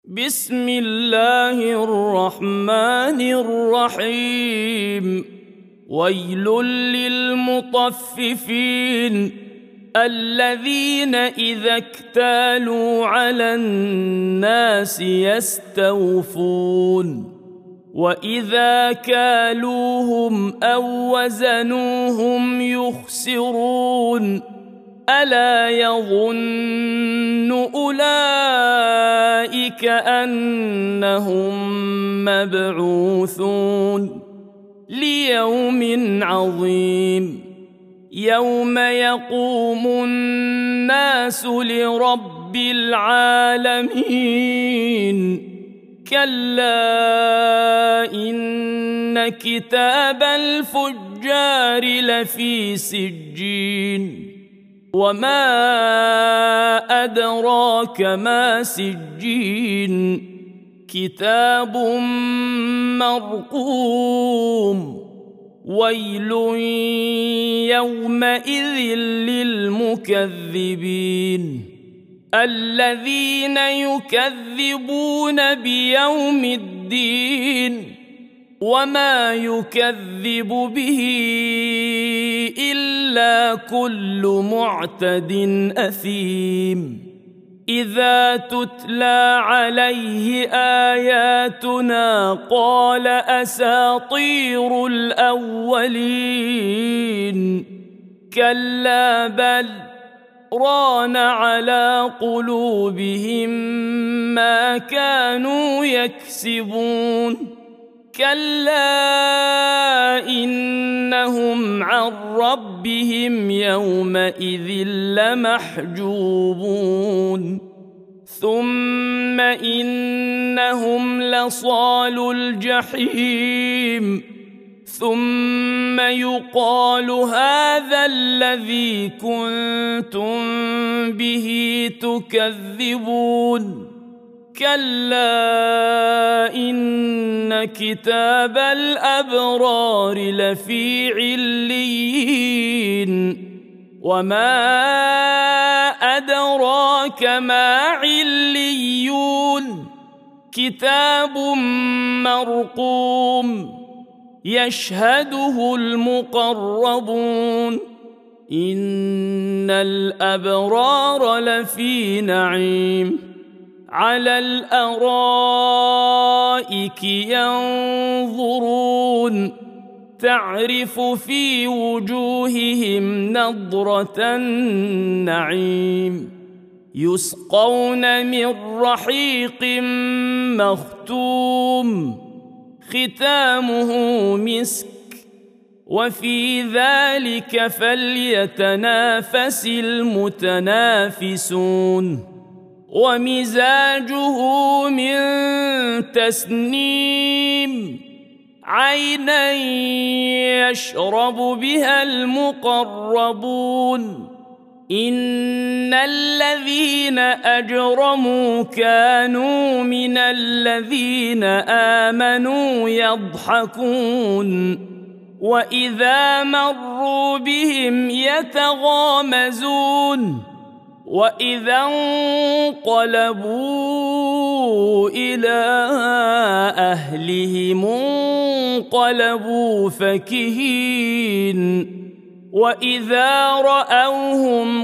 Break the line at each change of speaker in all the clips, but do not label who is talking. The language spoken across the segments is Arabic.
بسم الله الرحمن الرحيم. ويل للمطففين الذين إذا اكتالوا على الناس يستوفون وإذا كالوهم أو وزنوهم يخسرون ألا يظن أولئك أنهم مبعوثون ليوم عظيم يوم يقوم الناس لرب العالمين كلا إن كتاب الفجار لفي سجين وما أدراك ما سجين كتاب مرقوم ويل يومئذ للمكذبين الذين يكذبون بيوم الدين وما يكذب به إلا كل معتد أثيم إذا تتلى عليه آياتنا قال أساطير الأولين كلا بل ران على قلوبهم ما كانوا يكسبون كلا إنهم عن ربهم يومئذ لمحجوبون ثم إنهم لصالو الجحيم ثم يقال هذا الذي كنتم به تكذبون كلا إن كتاب الأبرار لفي عليين وما أدراك ما عليون كتاب مرقوم يشهده المقربون إن الأبرار لفي نعيم على الأرائك ينظرون تعرف في وجوههم نضرة النعيم يسقون من رحيق مختوم ختامه مسك وفي ذلك فليتنافس المتنافسون ومزاجه من تسنيم عينا يشرب بها المقربون إن الذين أجرموا كانوا من الذين آمنوا يضحكون وإذا مروا بهم يتغامزون وإذا انقلبوا إلى أهلهم انقلبوا فكهين وإذا رأوهم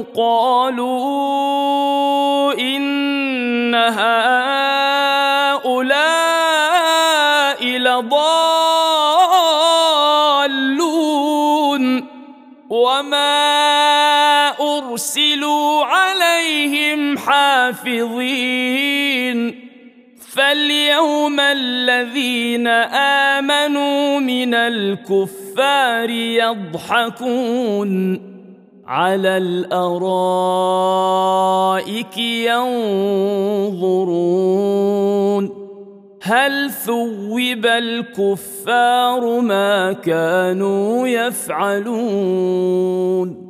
قالوا إن هؤلاء لضالون وما أرسلوا عليهم حافظين فاليوم الذين آمنوا من الكفار يضحكون على الأرائك ينظرون هل ثوب الكفار ما كانوا يفعلون